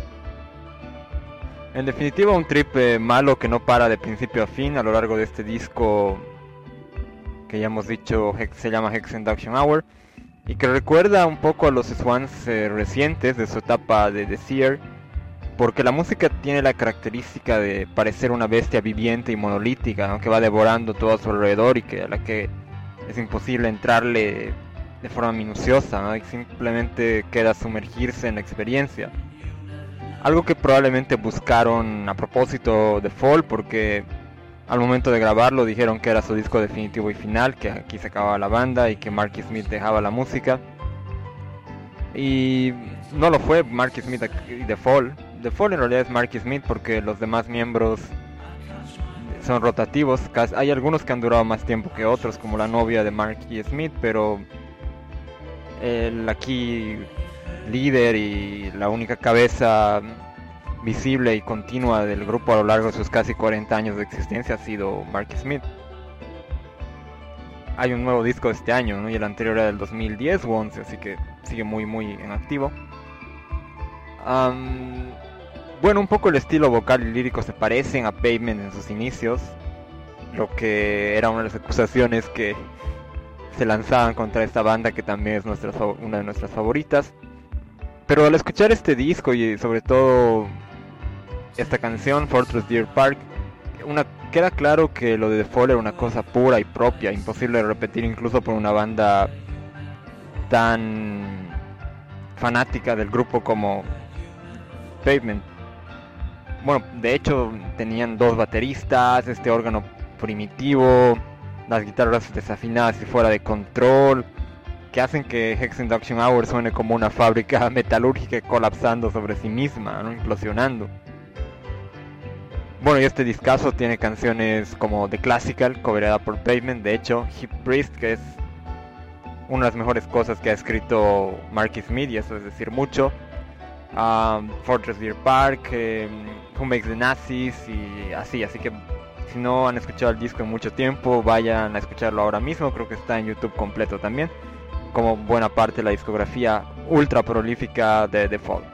En definitiva, un trip malo que no para de principio a fin a lo largo de este disco que ya hemos dicho se llama Hex Induction Hour, y que recuerda un poco a los Swans recientes de su etapa de The Seer, porque la música tiene la característica de parecer una bestia viviente y monolítica, ¿no? Que va devorando todo a su alrededor y que a la que es imposible entrarle de forma minuciosa, ¿no? Y simplemente queda sumergirse en la experiencia. Algo que probablemente buscaron a propósito de Fall, porque al momento de grabarlo dijeron que era su disco definitivo y final, que aquí se acababa la banda y que Marky Smith dejaba la música. Y no lo fue Marky Smith y The Fall. The Fall en realidad es Marky Smith porque los demás miembros son rotativos. Hay algunos que han durado más tiempo que otros, como la novia de Marky Smith, pero el aquí líder y la única cabeza visible y continua del grupo a lo largo de sus casi 40 años de existencia ha sido Marky Smith. Hay un nuevo disco este año, ¿no? Y el anterior era del 2010 o 11, así que sigue muy en activo. Bueno, un poco el estilo vocal y lírico se parecen a Pavement en sus inicios, lo que era una de las acusaciones que se lanzaban contra esta banda, que también es una de nuestras favoritas. Pero al escuchar este disco y sobre todo esta canción, Fortress Deer Park, queda claro que lo de The Fall era una cosa pura y propia, imposible de repetir incluso por una banda tan fanática del grupo como Pavement. Bueno, de hecho tenían dos bateristas, este órgano primitivo, las guitarras desafinadas y fuera de control, que hacen que Hex Induction Hour suene como una fábrica metalúrgica colapsando sobre sí misma, ¿no? Implosionando. Bueno, y este discazo tiene canciones como The Classical, coverada por Pavement, de hecho, Hip Priest, que es una de las mejores cosas que ha escrito Marky Smith, y eso es decir mucho. Fortress Deer Park, Who Makes the Nazis, y así que si no han escuchado el disco en mucho tiempo, vayan a escucharlo ahora mismo, creo que está en YouTube completo también, como buena parte de la discografía ultra prolífica de The Fall.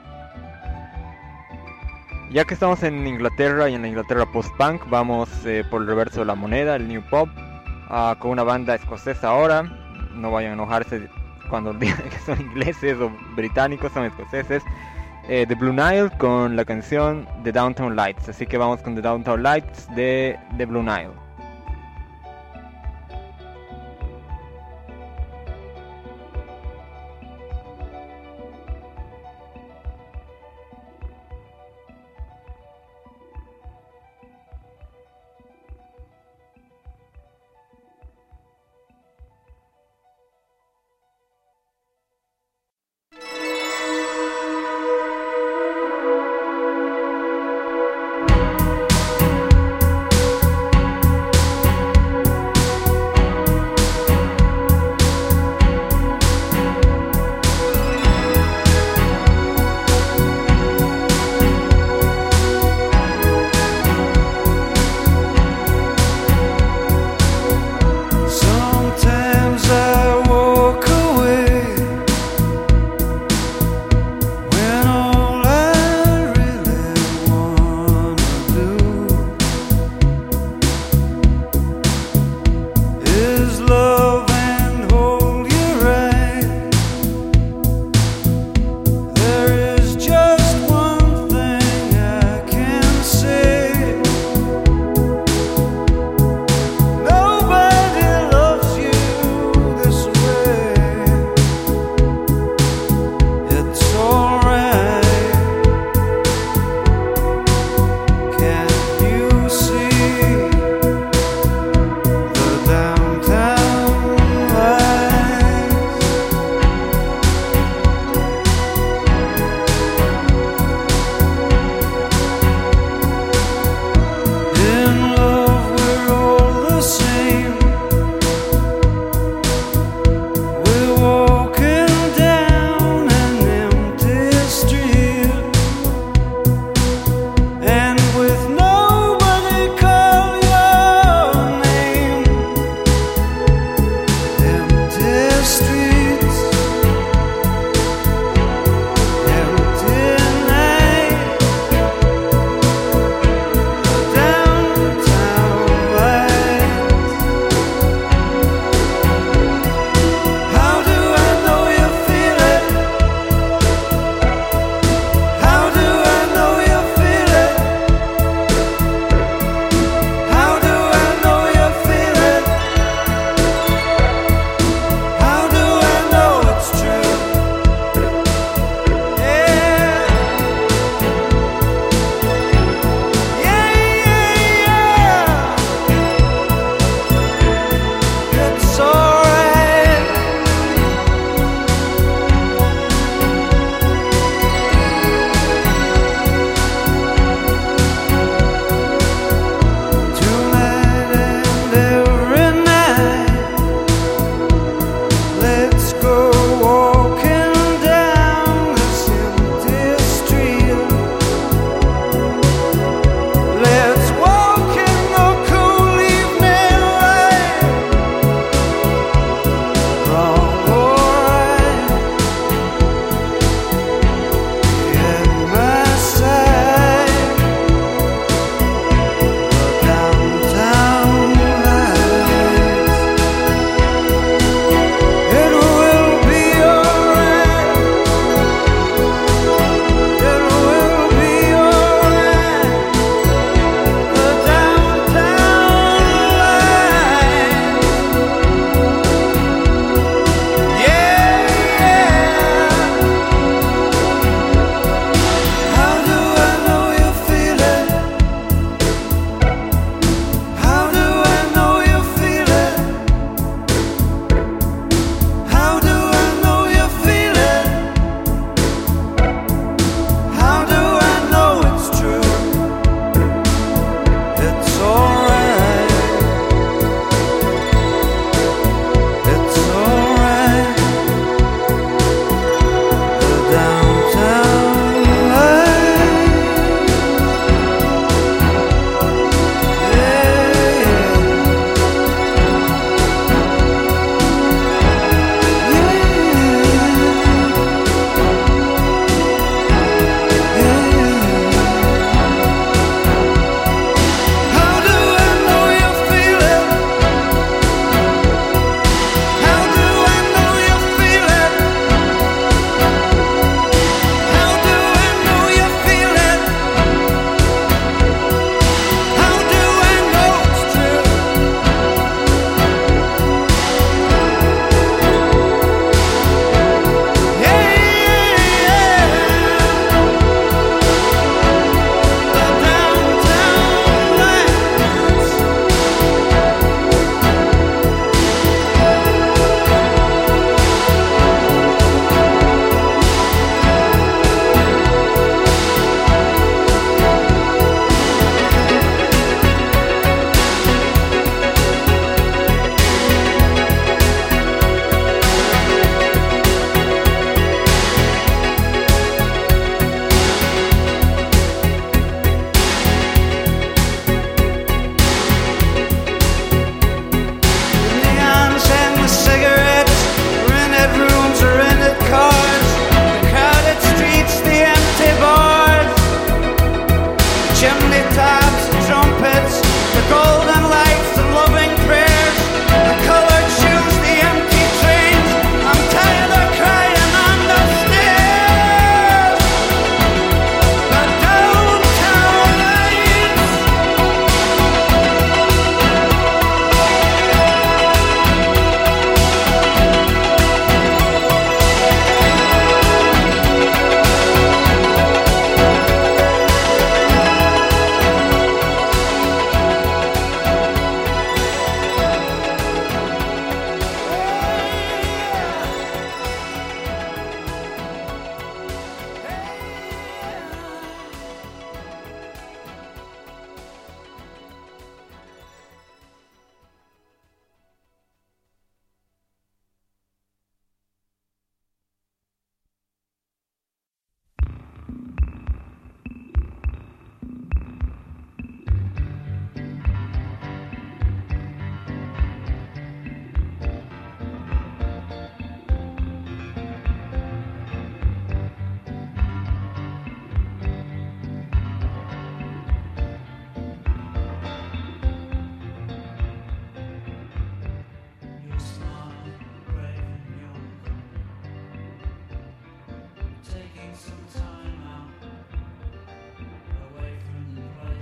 Ya que estamos en Inglaterra y en la Inglaterra post-punk, vamos por el reverso de la moneda, el New Pop, con una banda escocesa ahora. No vayan a enojarse cuando digan que son ingleses o británicos, son escoceses. The Blue Nile con la canción The Downtown Lights. Así que vamos con The Downtown Lights de The Blue Nile.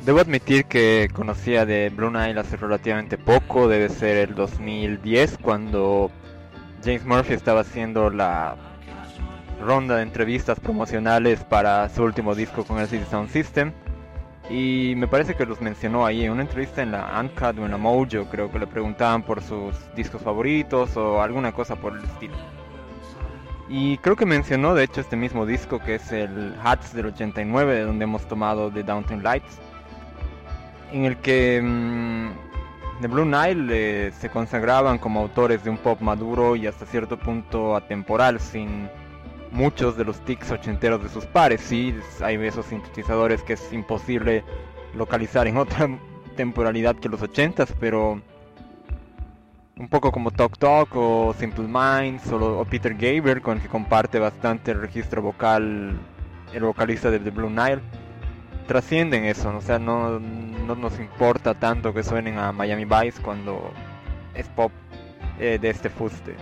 Debo admitir que conocía de Blue Nile hace relativamente poco, debe ser el 2010, cuando James Murphy estaba haciendo la ronda de entrevistas promocionales para su último disco con el LCD Sound System. Y me parece que los mencionó ahí en una entrevista en la Uncut o en la Mojo, creo que le preguntaban por sus discos favoritos o alguna cosa por el estilo. Y creo que mencionó de hecho este mismo disco, que es el Hats del 89, de donde hemos tomado The Downtown Lights, en el que The Blue Nile se consagraban como autores de un pop maduro y hasta cierto punto atemporal, sin muchos de los tics ochenteros de sus pares. Sí, hay esos sintetizadores que es imposible localizar en otra temporalidad que los 80s, pero un poco como Talk Talk o Simple Minds o Peter Gabriel, con el que comparte bastante el registro vocal el vocalista de The Blue Nile, trascienden eso, ¿no? O sea, no nos importa tanto que suenen a Miami Vice cuando es pop de este fuste.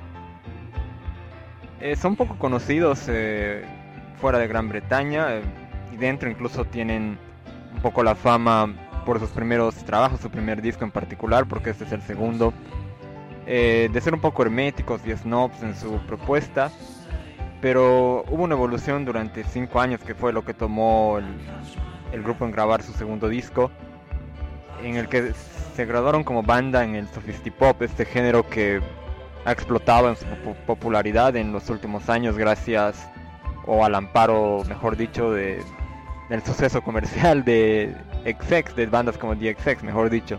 Son poco conocidos fuera de Gran Bretaña, y dentro incluso tienen un poco la fama por sus primeros trabajos, su primer disco en particular, porque este es el segundo, de ser un poco herméticos y snobs en su propuesta, pero hubo una evolución durante 5 años que fue lo que tomó el grupo en grabar su segundo disco, en el que se graduaron como banda en el sophistipop, este género que ha explotado en su popularidad en los últimos años gracias, o al amparo, mejor dicho, del suceso comercial de XX, de bandas como The XX, mejor dicho.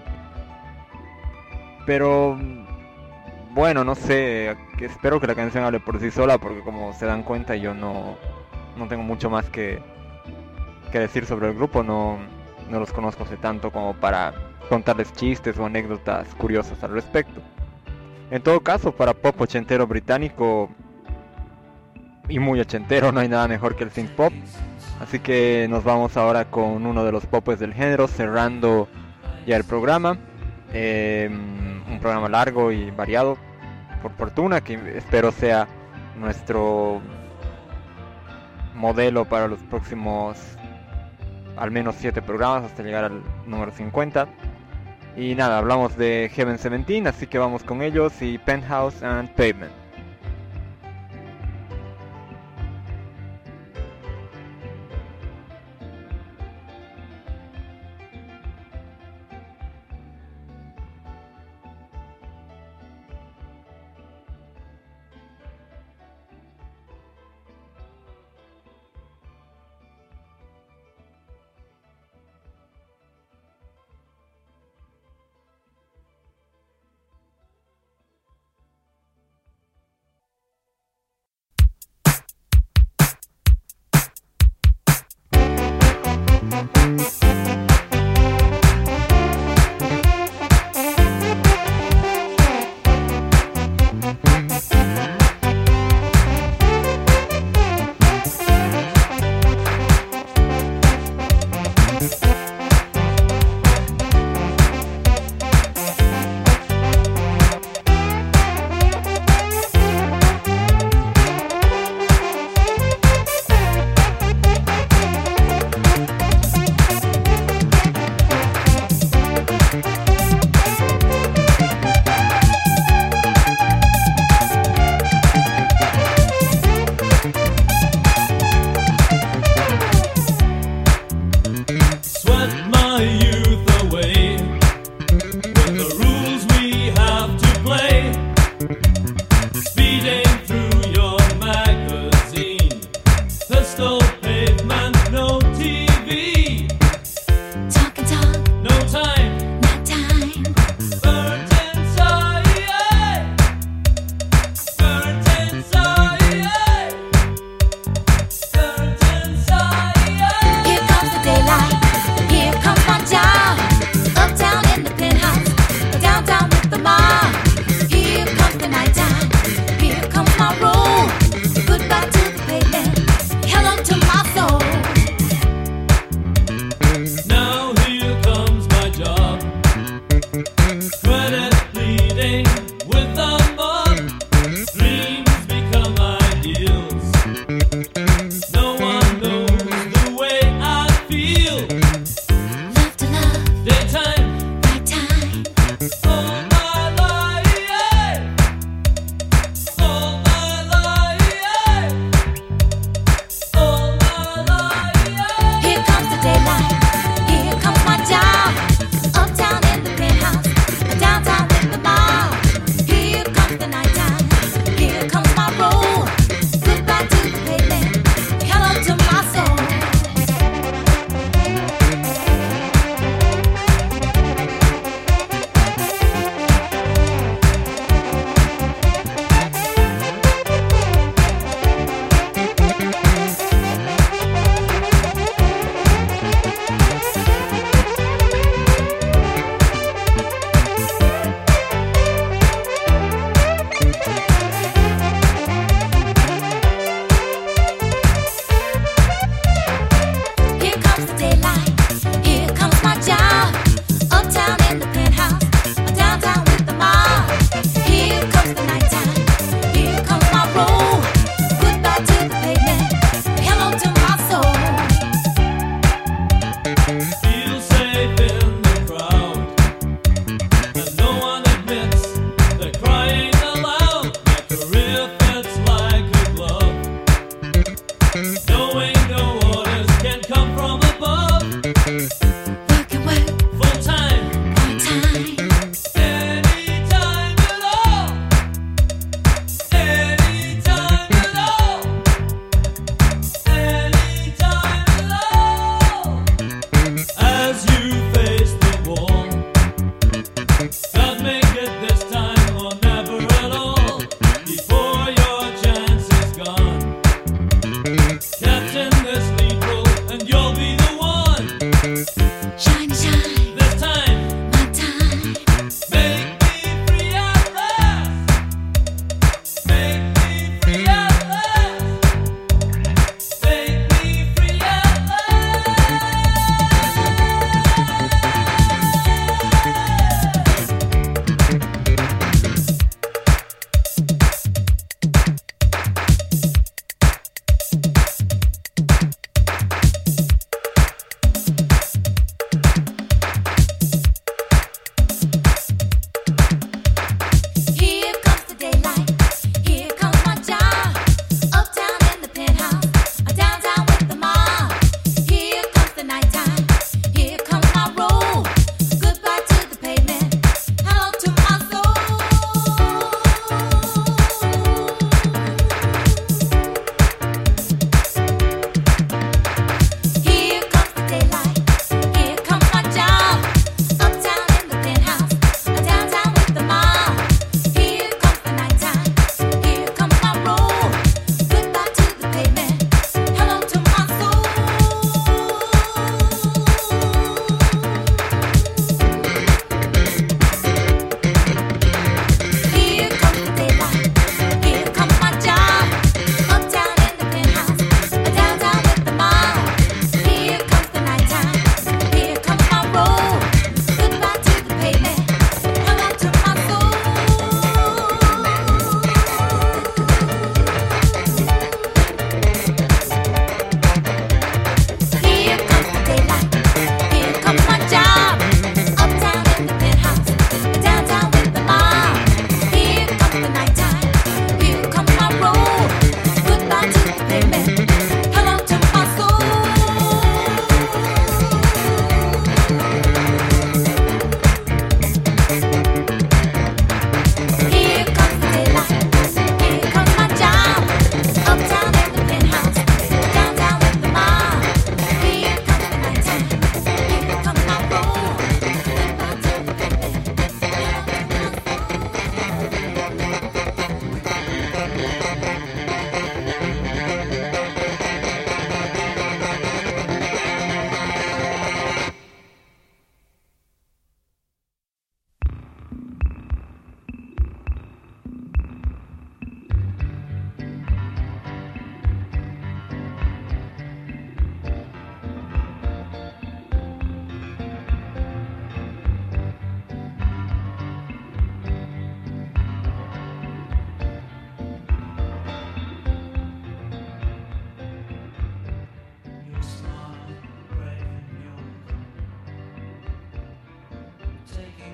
Pero bueno, no sé, espero que la canción hable por sí sola, porque como se dan cuenta yo no tengo mucho más que decir sobre el grupo, no los conozco hace tanto como para contarles chistes o anécdotas curiosas al respecto. En todo caso, para pop ochentero británico y muy ochentero, no hay nada mejor que el synth pop. Así que nos vamos ahora con uno de los popes del género, cerrando ya el programa. Un programa largo y variado, por fortuna, que espero sea nuestro modelo para los próximos al menos 7 programas hasta llegar al número 50. Y nada, hablamos de Heaven 17, así que vamos con ellos y Penthouse and Pavement.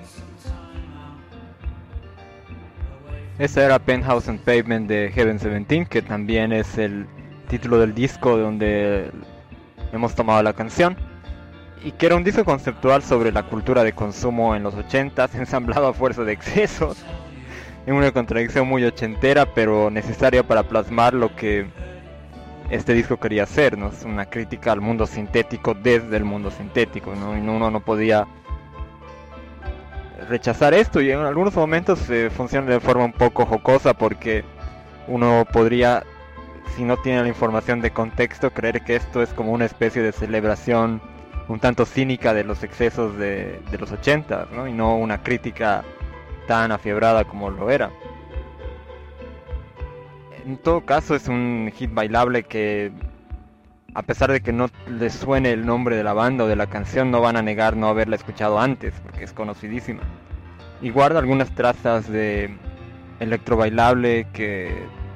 Esa era Penthouse and Pavement de Heaven 17, que también es el título del disco de donde hemos tomado la canción, y que era un disco conceptual sobre la cultura de consumo en los 80s, ensamblado a fuerza de excesos, en una contradicción muy ochentera, pero necesaria para plasmar lo que este disco quería hacer, ¿no? Es una crítica al mundo sintético desde el mundo sintético, ¿no? Y uno no podía rechazar esto, y en algunos momentos funciona de forma un poco jocosa, porque uno podría, si no tiene la información de contexto, creer que esto es como una especie de celebración un tanto cínica de los excesos de los 80, ¿no? Y no una crítica tan afiebrada como lo era. En todo caso, es un hit bailable que, a pesar de que no les suene el nombre de la banda o de la canción, no van a negar no haberla escuchado antes, porque es conocidísima. Y guarda algunas trazas de electro bailable que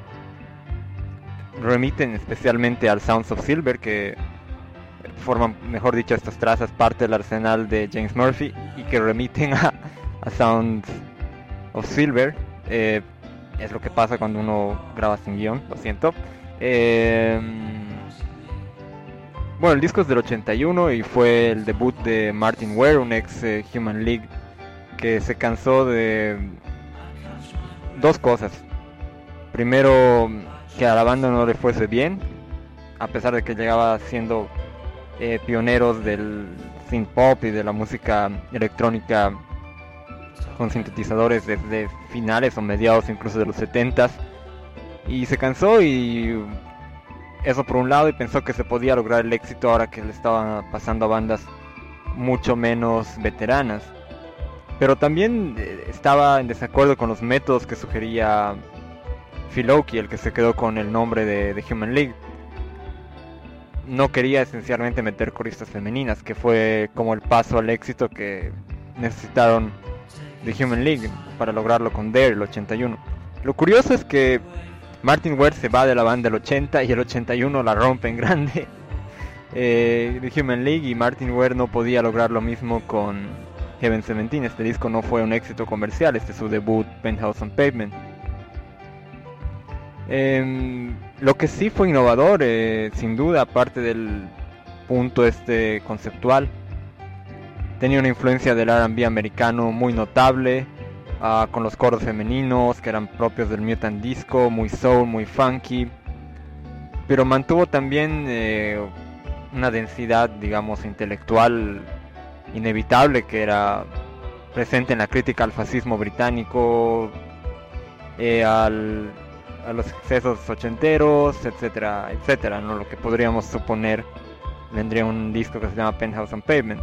remiten especialmente al Sounds of Silver, que forman, mejor dicho, estas trazas parte del arsenal de James Murphy, y que remiten a Sounds of Silver. Es lo que pasa cuando uno graba sin guión, lo siento. Bueno, el disco es del 81 y fue el debut de Martin Ware, un ex Human League, que se cansó de dos cosas. Primero, que a la banda no le fuese bien, a pesar de que llegaba siendo pioneros del synth pop y de la música electrónica con sintetizadores desde finales o mediados incluso de los 70s, y se cansó, y eso por un lado, y pensó que se podía lograr el éxito ahora que le estaban pasando a bandas mucho menos veteranas. Pero también estaba en desacuerdo con los métodos que sugería Phil Oakey, el que se quedó con el nombre de Human League. No quería esencialmente meter coristas femeninas, que fue como el paso al éxito que necesitaron de Human League para lograrlo con Dare el 81. Lo curioso es que Martin Ware se va de la banda el 80 y el 81 la rompe en grande de Human League, y Martin Ware no podía lograr lo mismo con Heaven 17. Este disco no fue un éxito comercial, este es su debut, Penthouse and Pavement. Lo que sí fue innovador, sin duda, aparte del punto conceptual, tenía una influencia del R&B americano muy notable, con los coros femeninos que eran propios del Mutant Disco, muy soul, muy funky, pero mantuvo también una densidad, digamos, intelectual inevitable, que era presente en la crítica al fascismo británico, a los excesos ochenteros, etcétera, etcétera, ¿no? Lo que podríamos suponer vendría un disco que se llama Penthouse and Pavement.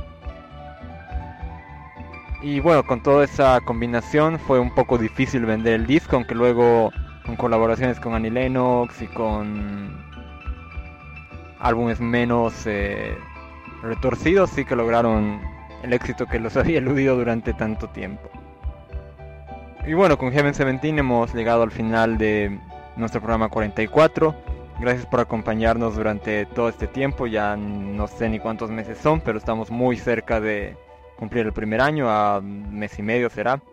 Y bueno, con toda esa combinación fue un poco difícil vender el disco, aunque luego con colaboraciones con Annie Lennox y con álbumes menos retorcidos, sí que lograron el éxito que los había eludido durante tanto tiempo. Y bueno, con Heaven 17 hemos llegado al final de nuestro programa 44. Gracias por acompañarnos durante todo este tiempo. Ya no sé ni cuántos meses son, pero estamos muy cerca de cumplir el primer año, a mes y medio será.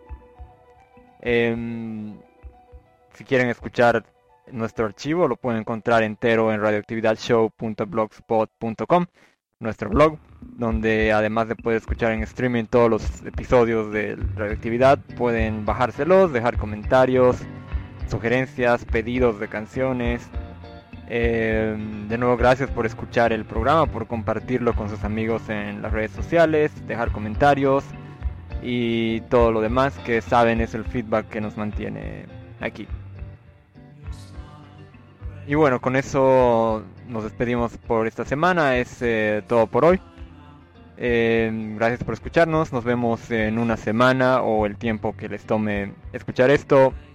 Si quieren escuchar nuestro archivo, lo pueden encontrar entero en radioactividadshow.blogspot.com, nuestro blog, donde además de poder escuchar en streaming todos los episodios de Radioactividad, pueden bajárselos, dejar comentarios, sugerencias, pedidos de canciones. De nuevo, gracias por escuchar el programa, por compartirlo con sus amigos en las redes sociales, dejar comentarios y todo lo demás que saben es el feedback que nos mantiene aquí. Y bueno, con eso nos despedimos por esta semana. Es todo por hoy. Gracias por escucharnos. Nos vemos en una semana o el tiempo que les tome escuchar esto.